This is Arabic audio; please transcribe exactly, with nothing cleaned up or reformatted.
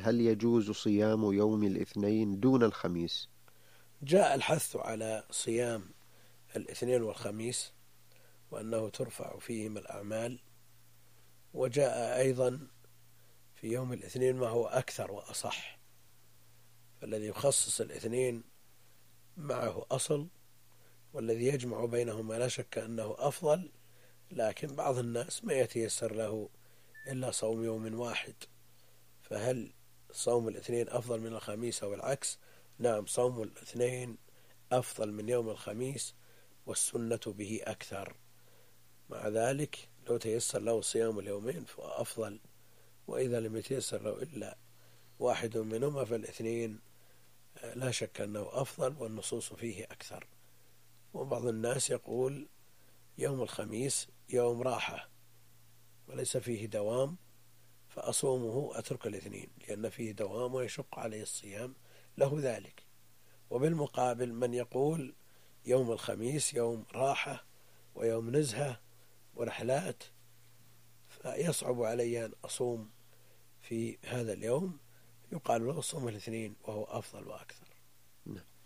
هل يجوز صيام يوم الاثنين دون الخميس؟ جاء الحث على صيام الاثنين والخميس وأنه ترفع فيهم الأعمال، وجاء أيضا في يوم الاثنين ما هو أكثر وأصح، فالذي يخصص الاثنين معه أصل، والذي يجمع بينهما لا شك أنه أفضل، لكن بعض الناس ما يتيسر له إلا صوم يوم واحد، فهل صوم الاثنين أفضل من الخميس أو العكس؟ نعم، صوم الاثنين أفضل من يوم الخميس، والسنة به أكثر. مع ذلك لو تيسر له صيام اليومين فهو أفضل، وإذا لم يتيسر له إلا واحد منهما فالاثنين لا شك أنه أفضل، والنصوص فيه أكثر. وبعض الناس يقول يوم الخميس يوم راحة وليس فيه دوام، فأصومه أترك الاثنين لأن فيه دوام ويشق عليه الصيام، له ذلك. وبالمقابل من يقول يوم الخميس يوم راحة ويوم نزهة ورحلات، فيصعب علي أن أصوم في هذا اليوم، يقال له صوم الاثنين وهو أفضل وأكثر.